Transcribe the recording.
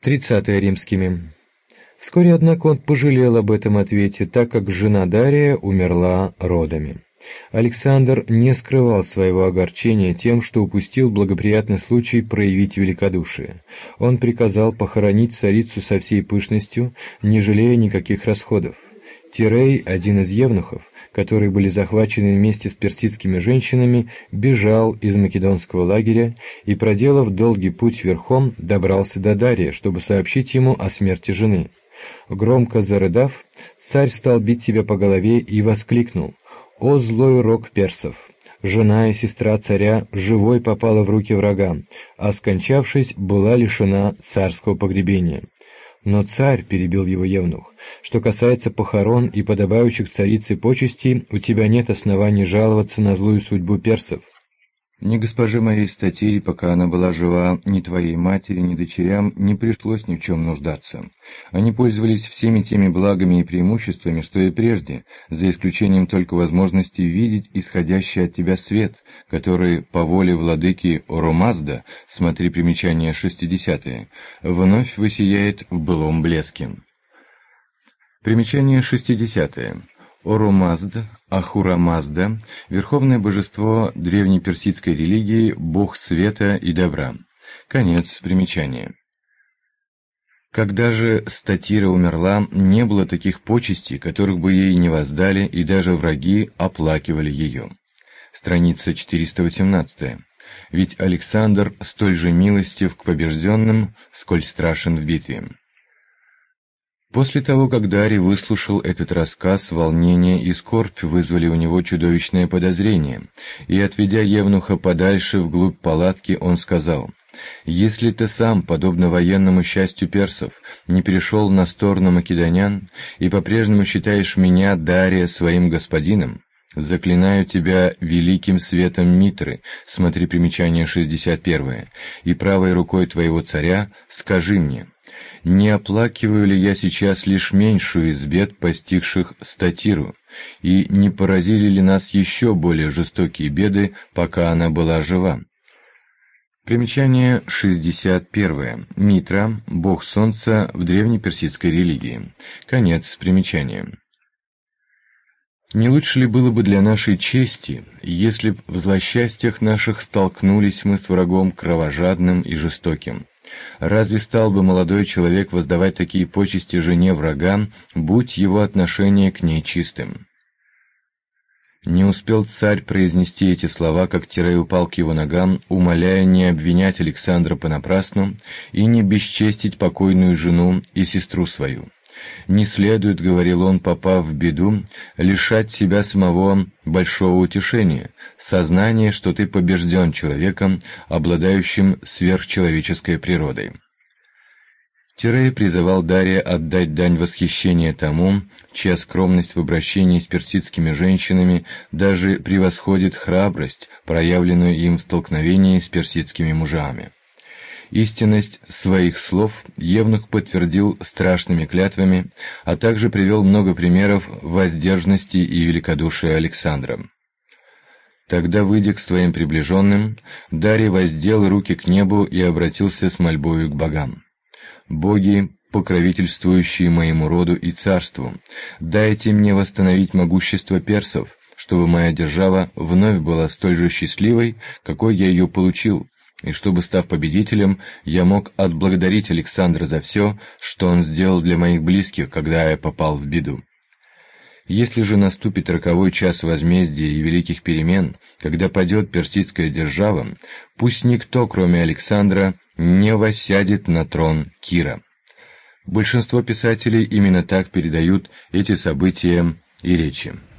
30 римскими. Вскоре, однако, он пожалел об этом ответе, так как жена Дария умерла родами. Александр не скрывал своего огорчения тем, что упустил благоприятный случай проявить великодушие. Он приказал похоронить царицу со всей пышностью, не жалея никаких расходов. Тирей, один из евнухов, которые были захвачены вместе с персидскими женщинами, бежал из македонского лагеря и, проделав долгий путь верхом, добрался до Дария, чтобы сообщить ему о смерти жены. Громко зарыдав, царь стал бить себя по голове и воскликнул: «О злой рок персов! Жена и сестра царя живой попала в руки врага, а, скончавшись, была лишена царского погребения». «Но царь, — перебил его евнух, — что касается похорон и подобающих царице почестей, у тебя нет оснований жаловаться на злую судьбу персов. Ни госпоже моей Статире, пока она была жива, ни твоей матери, ни дочерям не пришлось ни в чем нуждаться. Они пользовались всеми теми благами и преимуществами, что и прежде, за исключением только возможности видеть исходящий от тебя свет, который, по воле владыки Оромазда, смотри примечание 60, вновь высияет в былом блеске». Примечание 60. Оромазд, Ахура-Мазда, верховное божество древнеперсидской религии, бог света и добра. Конец примечания. Когда же Статира умерла, не было таких почестей, которых бы ей не воздали, и даже враги оплакивали ее. Страница 418. Ведь Александр столь же милостив к побежденным, сколь страшен в битве. После того, как Дарий выслушал этот рассказ, волнение и скорбь вызвали у него чудовищное подозрение, и, отведя евнуха подальше вглубь палатки, он сказал: «Если ты сам, подобно военному счастью персов, не перешел на сторону македонян и по-прежнему считаешь меня, Дария, своим господином, заклинаю тебя великим светом Митры, смотри примечание 61, и правой рукой твоего царя скажи мне, не оплакиваю ли я сейчас лишь меньшую из бед, постигших Статиру, и не поразили ли нас еще более жестокие беды, пока она была жива?» Примечание 61. Митра, бог солнца в древнеперсидской религии. Конец примечания. «Не лучше ли было бы для нашей чести, если б в злосчастьях наших столкнулись мы с врагом кровожадным и жестоким? Разве стал бы молодой человек воздавать такие почести жене врага, будь его отношение к ней чистым?» Не успел царь произнести эти слова, как Тирей упал к его ногам, умоляя не обвинять Александра понапрасну и не бесчестить покойную жену и сестру свою. «Не следует, — говорил он, попав в беду, — лишать себя самого большого утешения, сознания, что ты побежден человеком, обладающим сверхчеловеческой природой». Тирей призывал Дария отдать дань восхищения тому, чья скромность в обращении с персидскими женщинами даже превосходит храбрость, проявленную им в столкновении с персидскими мужами. Истинность своих слов евнух подтвердил страшными клятвами, а также привел много примеров воздержанности и великодушия Александра. Тогда, выйдя к своим приближенным, Дарий воздел руки к небу и обратился с мольбою к богам: «Боги, покровительствующие моему роду и царству, дайте мне восстановить могущество персов, чтобы моя держава вновь была столь же счастливой, какой я ее получил, и чтобы, став победителем, я мог отблагодарить Александра за все, что он сделал для моих близких, когда я попал в беду. Если же наступит роковой час возмездия и великих перемен, когда падет персидская держава, пусть никто, кроме Александра, не воссядет на трон Кира». Большинство писателей именно так передают эти события и речи.